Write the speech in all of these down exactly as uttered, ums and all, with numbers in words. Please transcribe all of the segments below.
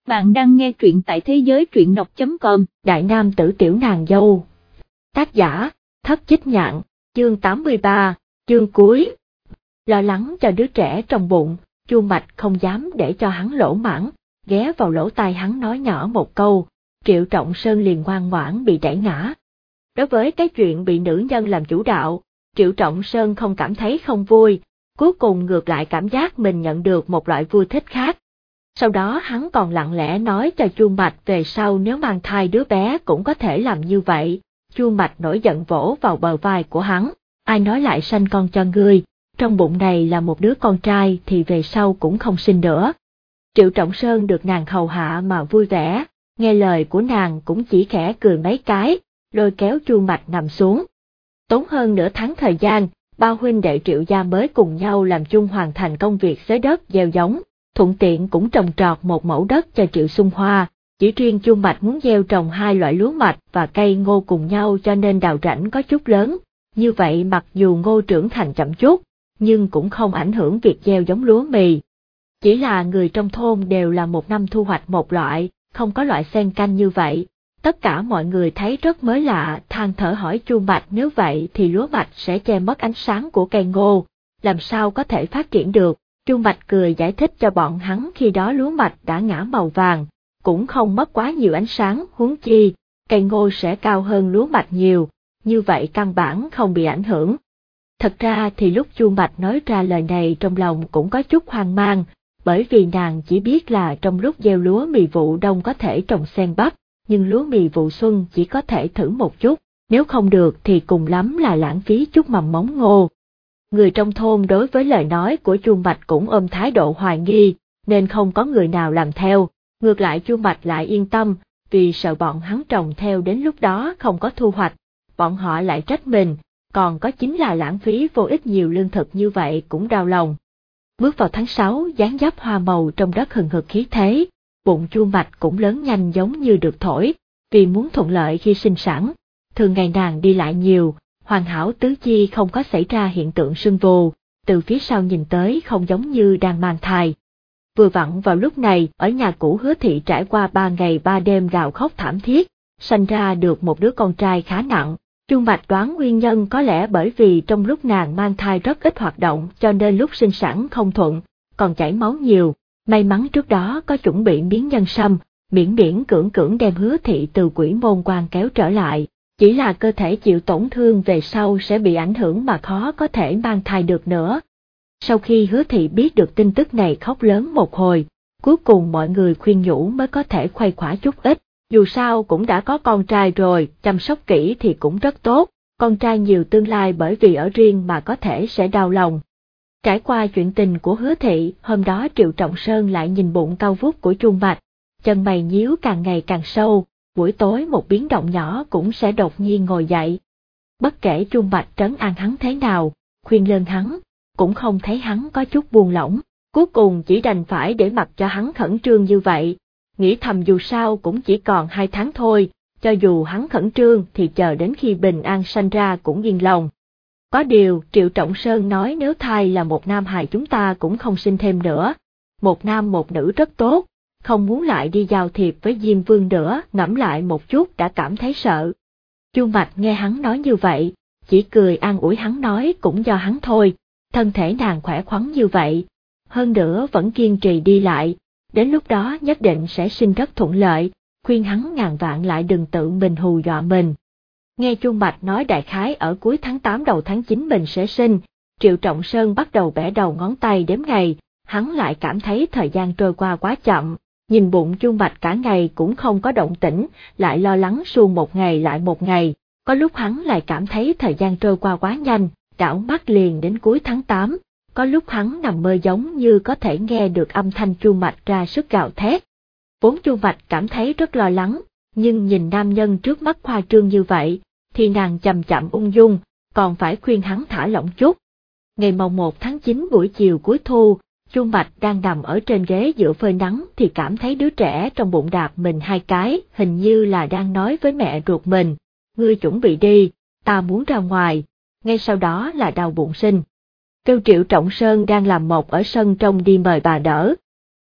Bạn đang nghe truyện tại thế giới truyện đọc chấm com. Đại nam tử tiểu nàng dâu. Tác giả, Thất Chích Nhạn, chương tám mươi ba, chương cuối. Lo lắng cho đứa trẻ trong bụng, Chu Mạch không dám để cho hắn lỗ mãng, ghé vào lỗ tai hắn nói nhỏ một câu, Triệu Trọng Sơn liền ngoan ngoãn bị đẩy ngã. Đối với cái chuyện bị nữ nhân làm chủ đạo, Triệu Trọng Sơn không cảm thấy không vui, cuối cùng ngược lại cảm giác mình nhận được một loại vui thích khác. Sau đó hắn còn lặng lẽ nói cho Chu Mạch về sau nếu mang thai đứa bé cũng có thể làm như vậy. Chu Mạch nổi giận vỗ vào bờ vai của hắn, ai nói lại sanh con cho ngươi, trong bụng này là một đứa con trai thì về sau cũng không sinh nữa. Triệu Trọng Sơn được nàng hầu hạ mà vui vẻ, nghe lời của nàng cũng chỉ khẽ cười mấy cái, lôi kéo Chu Mạch nằm xuống. Tốn hơn nửa tháng thời gian, ba huynh đệ Triệu gia mới cùng nhau làm chung hoàn thành công việc xới đất gieo giống, thuận tiện cũng trồng trọt một mẫu đất cho Triệu Xuân Hoa. Chỉ riêng Chu Mạch muốn gieo trồng hai loại lúa mạch và cây ngô cùng nhau cho nên đào rãnh có chút lớn, như vậy mặc dù ngô trưởng thành chậm chút, nhưng cũng không ảnh hưởng việc gieo giống lúa mì. Chỉ là người trong thôn đều là một năm thu hoạch một loại, không có loại xen canh như vậy. Tất cả mọi người thấy rất mới lạ, than thở hỏi Chu Mạch nếu vậy thì lúa mạch sẽ che mất ánh sáng của cây ngô, làm sao có thể phát triển được. Chu Mạch cười giải thích cho bọn hắn khi đó lúa mạch đã ngã màu vàng, cũng không mất quá nhiều ánh sáng, huống chi, cây ngô sẽ cao hơn lúa mạch nhiều, như vậy căn bản không bị ảnh hưởng. Thật ra thì lúc Chu Mạch nói ra lời này trong lòng cũng có chút hoang mang, bởi vì nàng chỉ biết là trong lúc gieo lúa mì vụ đông có thể trồng xen bắp, nhưng lúa mì vụ xuân chỉ có thể thử một chút, nếu không được thì cùng lắm là lãng phí chút mầm mống ngô. Người trong thôn đối với lời nói của Chu Mạch cũng ôm thái độ hoài nghi, nên không có người nào làm theo, ngược lại Chu Mạch lại yên tâm, vì sợ bọn hắn trồng theo đến lúc đó không có thu hoạch, bọn họ lại trách mình, còn có chính là lãng phí vô ích nhiều lương thực như vậy cũng đau lòng. Bước vào tháng sáu, dáng dấp hoa màu trong đất hừng hực khí thế, bụng Chu Mạch cũng lớn nhanh giống như được thổi, vì muốn thuận lợi khi sinh sản, thường ngày nàng đi lại nhiều, hoàn hảo tứ chi không có xảy ra hiện tượng sưng vù, từ phía sau nhìn tới không giống như đang mang thai. Vừa vặn vào lúc này, ở nhà cũ Hứa Thị trải qua ba ngày ba đêm gào khóc thảm thiết, sanh ra được một đứa con trai khá nặng. Chu Mạch đoán nguyên nhân có lẽ bởi vì trong lúc nàng mang thai rất ít hoạt động cho nên lúc sinh sản không thuận, còn chảy máu nhiều. May mắn trước đó có chuẩn bị miếng nhân sâm, miễn miễn cưỡng cưỡng đem Hứa Thị từ quỷ môn quan kéo trở lại. Chỉ là cơ thể chịu tổn thương về sau sẽ bị ảnh hưởng mà khó có thể mang thai được nữa. Sau khi Hứa Thị biết được tin tức này khóc lớn một hồi, cuối cùng mọi người khuyên nhủ mới có thể khuây khỏa chút ít, dù sao cũng đã có con trai rồi, chăm sóc kỹ thì cũng rất tốt, con trai nhiều tương lai bởi vì ở riêng mà có thể sẽ đau lòng. Trải qua chuyện tình của Hứa Thị, hôm đó Triệu Trọng Sơn lại nhìn bụng cao vút của Chu Mạch, chân mày nhíu càng ngày càng sâu. Buổi tối một biến động nhỏ cũng sẽ đột nhiên ngồi dậy. Bất kể Chu Mạch trấn an hắn thế nào, khuyên lơn hắn, cũng không thấy hắn có chút buông lỏng, cuối cùng chỉ đành phải để mặc cho hắn khẩn trương như vậy, nghĩ thầm dù sao cũng chỉ còn hai tháng thôi, cho dù hắn khẩn trương thì chờ đến khi bình an sanh ra cũng yên lòng. Có điều Triệu Trọng Sơn nói nếu thai là một nam hài chúng ta cũng không sinh thêm nữa, một nam một nữ rất tốt. Không muốn lại đi giao thiệp với Diêm Vương nữa, ngẫm lại một chút đã cảm thấy sợ. Chu Mạch nghe hắn nói như vậy, chỉ cười an ủi hắn nói cũng do hắn thôi, thân thể nàng khỏe khoắn như vậy, hơn nữa vẫn kiên trì đi lại, đến lúc đó nhất định sẽ sinh rất thuận lợi, khuyên hắn ngàn vạn lại đừng tự mình hù dọa mình. Nghe Chu Mạch nói đại khái ở cuối tháng tám đầu tháng chín mình sẽ sinh, Triệu Trọng Sơn bắt đầu bẻ đầu ngón tay đếm ngày, hắn lại cảm thấy thời gian trôi qua quá chậm. Nhìn bụng Chu Mạch cả ngày cũng không có động tĩnh, lại lo lắng suông một ngày lại một ngày, có lúc hắn lại cảm thấy thời gian trôi qua quá nhanh, đảo mắt liền đến cuối tháng tám, có lúc hắn nằm mơ giống như có thể nghe được âm thanh Chu Mạch ra sức gào thét. Vốn Chu Mạch cảm thấy rất lo lắng, nhưng nhìn nam nhân trước mắt khoa trương như vậy, thì nàng chậm chậm ung dung, còn phải khuyên hắn thả lỏng chút. Ngày mồng một tháng chín buổi chiều cuối thu, Chu Mạch đang nằm ở trên ghế giữa phơi nắng thì cảm thấy đứa trẻ trong bụng đạp mình hai cái, hình như là đang nói với mẹ ruột mình, ngươi chuẩn bị đi, ta muốn ra ngoài, ngay sau đó là đau bụng sinh. Kêu Triệu Trọng Sơn đang làm mộc ở sân trong đi mời bà đỡ.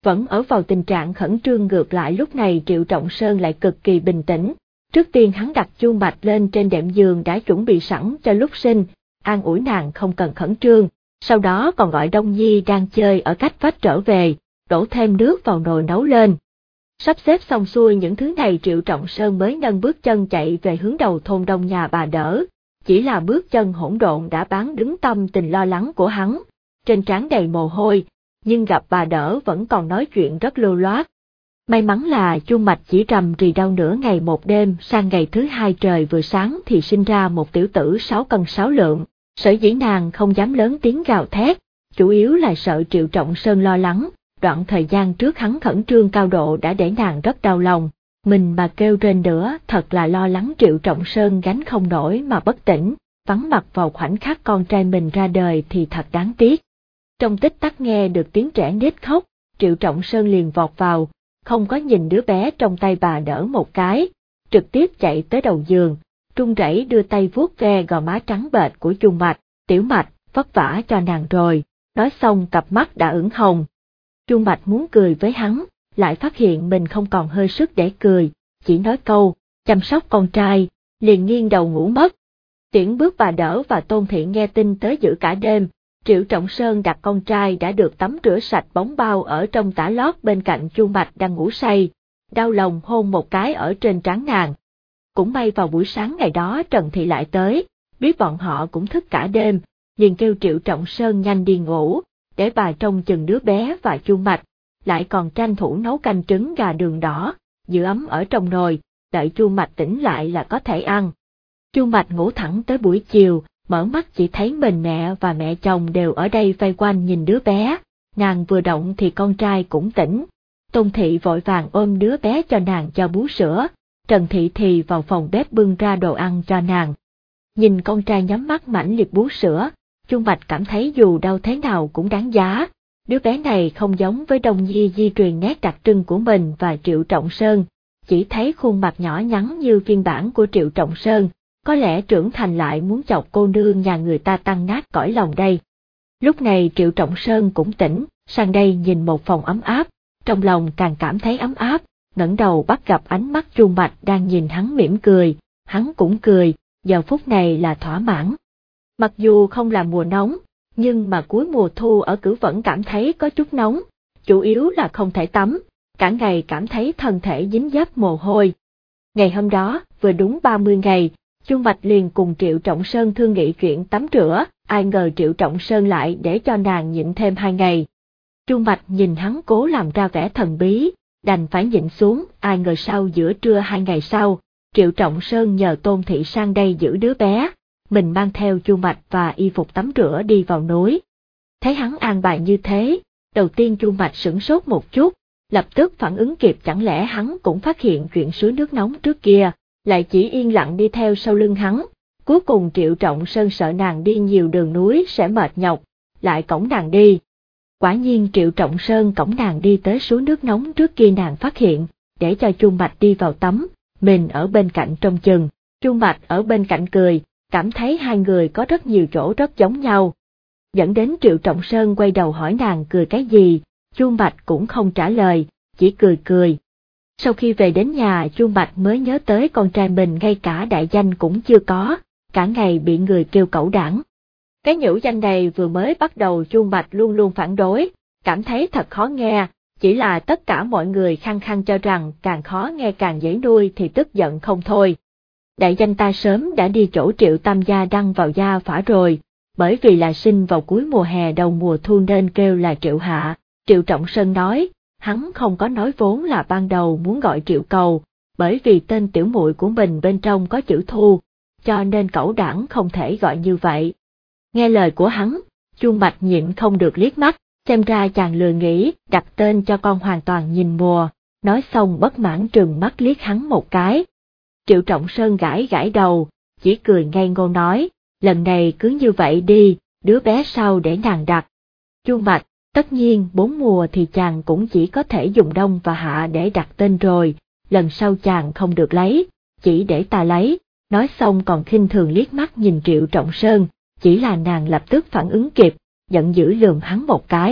Vẫn ở vào tình trạng khẩn trương, ngược lại lúc này Triệu Trọng Sơn lại cực kỳ bình tĩnh. Trước tiên hắn đặt Chu Mạch lên trên đệm giường đã chuẩn bị sẵn cho lúc sinh, an ủi nàng không cần khẩn trương, sau đó còn gọi Đông Nhi đang chơi ở cách vách trở về, đổ thêm nước vào nồi nấu lên. Sắp xếp xong xuôi những thứ này Triệu Trọng Sơn mới nâng bước chân chạy về hướng đầu thôn đông nhà bà Đỡ, chỉ là bước chân hỗn độn đã bán đứng tâm tình lo lắng của hắn, trên trán đầy mồ hôi, nhưng gặp bà Đỡ vẫn còn nói chuyện rất lưu loát. May mắn là Chu Mạch chỉ rầm rì đau nửa ngày một đêm, sang ngày thứ hai trời vừa sáng thì sinh ra một tiểu tử sáu cân sáu lượng, sở dĩ nàng không dám lớn tiếng gào thét, chủ yếu là sợ Triệu Trọng Sơn lo lắng, đoạn thời gian trước hắn khẩn trương cao độ đã để nàng rất đau lòng, mình mà kêu rên nữa thật là lo lắng Triệu Trọng Sơn gánh không nổi mà bất tỉnh, vắng mặt vào khoảnh khắc con trai mình ra đời thì thật đáng tiếc. Trong tích tắc nghe được tiếng trẻ nít khóc, Triệu Trọng Sơn liền vọt vào, không có nhìn đứa bé trong tay bà Đỡ một cái, trực tiếp chạy tới đầu giường, run rẩy đưa tay vuốt ve gò má trắng bệch của Chu Mạch, tiểu Mạch, vất vả cho nàng rồi, nói xong cặp mắt đã ửng hồng. Chu Mạch muốn cười với hắn, lại phát hiện mình không còn hơi sức để cười, chỉ nói câu, chăm sóc con trai, liền nghiêng đầu ngủ mất. Tiễn bước bà Đỡ và Tôn Thị nghe tin tới giữ cả đêm, Triệu Trọng Sơn đặt con trai đã được tắm rửa sạch bóng bao ở trong tã lót bên cạnh Chu Mạch đang ngủ say, đau lòng hôn một cái ở trên trán nàng. Cũng may vào buổi sáng ngày đó Trần Thị lại tới, biết bọn họ cũng thức cả đêm, liền kêu Triệu Trọng Sơn nhanh đi ngủ, để bà trông chừng đứa bé và Chu Mạch, lại còn tranh thủ nấu canh trứng gà đường đỏ, giữ ấm ở trong nồi, đợi Chu Mạch tỉnh lại là có thể ăn. Chu Mạch ngủ thẳng tới buổi chiều, mở mắt chỉ thấy mình mẹ và mẹ chồng đều ở đây vây quanh nhìn đứa bé, nàng vừa động thì con trai cũng tỉnh. Tôn Thị vội vàng ôm đứa bé cho nàng cho bú sữa, Trần Thị thì vào phòng bếp bưng ra đồ ăn cho nàng. Nhìn con trai nhắm mắt mãnh liệt bú sữa, Chu Mạch cảm thấy dù đau thế nào cũng đáng giá, đứa bé này không giống với Đông Nhi di truyền nét đặc trưng của mình và Triệu Trọng Sơn, chỉ thấy khuôn mặt nhỏ nhắn như phiên bản của Triệu Trọng Sơn, có lẽ trưởng thành lại muốn chọc cô nương nhà người ta tăng nát cõi lòng đây. Lúc này Triệu Trọng Sơn cũng tỉnh, sang đây nhìn một phòng ấm áp, trong lòng càng cảm thấy ấm áp, ngẩng đầu bắt gặp ánh mắt Chu Mạch đang nhìn hắn mỉm cười, hắn cũng cười, giờ phút này là thỏa mãn. Mặc dù không là mùa nóng, nhưng mà cuối mùa thu ở Cử vẫn cảm thấy có chút nóng, chủ yếu là không thể tắm, cả ngày cảm thấy thân thể dính dấp mồ hôi. Ngày hôm đó, vừa đúng ba mươi ngày, Chu Mạch liền cùng Triệu Trọng Sơn thương nghị chuyện tắm rửa, ai ngờ Triệu Trọng Sơn lại để cho nàng nhịn thêm hai ngày. Chu Mạch nhìn hắn cố làm ra vẻ thần bí, đành phải nhịn xuống, ai ngờ sau giữa trưa hai ngày sau, Triệu Trọng Sơn nhờ Tôn Thị sang đây giữ đứa bé, mình mang theo Chu Mạch và y phục tắm rửa đi vào núi. Thấy hắn an bài như thế, đầu tiên Chu Mạch sửng sốt một chút, lập tức phản ứng kịp chẳng lẽ hắn cũng phát hiện chuyện suối nước nóng trước kia, lại chỉ yên lặng đi theo sau lưng hắn. Cuối cùng Triệu Trọng Sơn sợ nàng đi nhiều đường núi sẽ mệt nhọc, lại cõng nàng đi. Quả nhiên Triệu Trọng Sơn cõng nàng đi tới suối nước nóng trước khi nàng phát hiện, để cho Chu Mạch đi vào tắm, mình ở bên cạnh trông chừng. Chu Mạch ở bên cạnh cười, cảm thấy hai người có rất nhiều chỗ rất giống nhau. Dẫn đến Triệu Trọng Sơn quay đầu hỏi nàng cười cái gì, Chu Mạch cũng không trả lời, chỉ cười cười. Sau khi về đến nhà Chu Mạch mới nhớ tới con trai mình ngay cả đại danh cũng chưa có, cả ngày bị người kêu cẩu đảng. Cái nhũ danh này vừa mới bắt đầu Chu Mạch luôn luôn phản đối, cảm thấy thật khó nghe, chỉ là tất cả mọi người khăng khăng cho rằng càng khó nghe càng dễ nuôi thì tức giận không thôi. Đại danh ta sớm đã đi chỗ Triệu Tam gia đăng vào gia phả rồi, bởi vì là sinh vào cuối mùa hè đầu mùa thu nên kêu là Triệu Hạ. Triệu Trọng Sơn nói, hắn không có nói vốn là ban đầu muốn gọi Triệu Cầu, bởi vì tên tiểu muội của mình bên trong có chữ Thu, cho nên cẩu đảng không thể gọi như vậy. Nghe lời của hắn, Chu Mạch nhịn không được liếc mắt, xem ra chàng lừa nghĩ đặt tên cho con hoàn toàn nhìn mùa, nói xong bất mãn trừng mắt liếc hắn một cái. Triệu Trọng Sơn gãi gãi đầu, chỉ cười ngây ngô nói, lần này cứ như vậy đi, đứa bé sau để nàng đặt. Chu Mạch, tất nhiên bốn mùa thì chàng cũng chỉ có thể dùng đông và hạ để đặt tên rồi, lần sau chàng không được lấy, chỉ để ta lấy, nói xong còn khinh thường liếc mắt nhìn Triệu Trọng Sơn, chỉ là nàng lập tức phản ứng kịp, giận dữ lườm hắn một cái,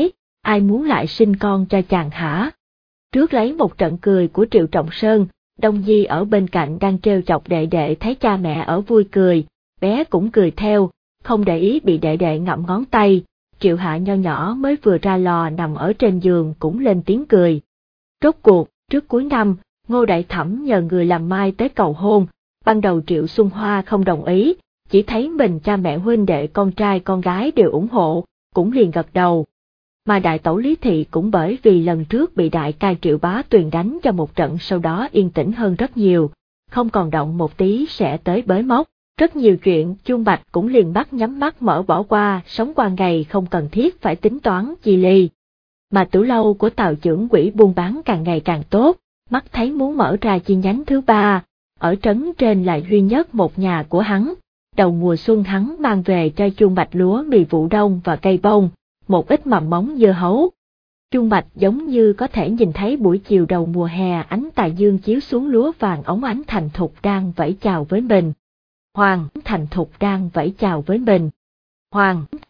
ai muốn lại sinh con cho chàng hả? Trước lấy một trận cười của Triệu Trọng Sơn, Đông Di ở bên cạnh đang trêu chọc đệ đệ thấy cha mẹ ở vui cười, bé cũng cười theo, không để ý bị đệ đệ ngậm ngón tay. Triệu Hạ nho nhỏ mới vừa ra lò nằm ở trên giường cũng lên tiếng cười. Rốt cuộc, trước cuối năm, Ngô Đại Thẩm nhờ người làm mai tới cầu hôn, ban đầu Triệu Xuân Hoa không đồng ý, chỉ thấy mình cha mẹ huynh đệ con trai con gái đều ủng hộ, cũng liền gật đầu. Mà đại tẩu Lý Thị cũng bởi vì lần trước bị đại ca Triệu Bá Tuyền đánh cho một trận sau đó yên tĩnh hơn rất nhiều, không còn động một tí sẽ tới bới móc. Rất nhiều chuyện Chuông Bạch cũng liền bắt nhắm mắt mở bỏ qua, sống qua ngày không cần thiết phải tính toán chi ly. Mà tiểu lâu của Tào trưởng quỹ buôn bán càng ngày càng tốt, mắt thấy muốn mở ra chi nhánh thứ ba, ở trấn trên là duy nhất một nhà của hắn. Đầu mùa xuân hắn mang về cho Chuông Bạch lúa mì vụ đông và cây bông, một ít mầm móng dưa hấu. Chuông Bạch giống như có thể nhìn thấy buổi chiều đầu mùa hè ánh tà dương chiếu xuống lúa vàng óng ánh thành thục đang vẫy chào với mình. Hoàng thành thục đang vẫy chào với mình. Hoàng